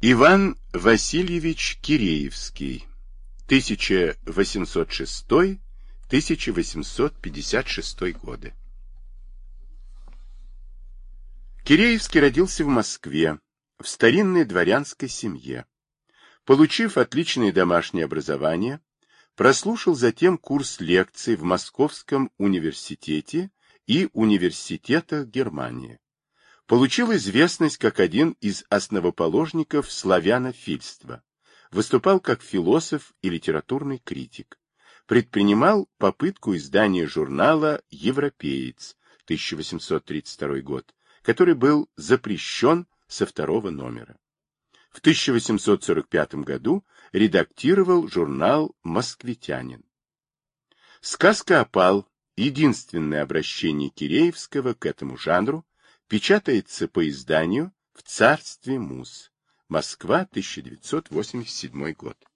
Иван Васильевич Киреевский, 1806-1856 годы. Киреевский родился в Москве, в старинной дворянской семье. Получив отличное домашнее образование, прослушал затем курс лекций в Московском университете и университетах Германии. Получил известность как один из основоположников славянофильства, выступал как философ и литературный критик, предпринимал попытку издания журнала «Европеец» 1832 год, который был запрещен со второго номера. В 1845 году редактировал журнал «Москвитянин». «Сказка опал», единственное обращение Киреевского к этому жанру, печатается по изданию «В царстве муз». Москва, 1987 год.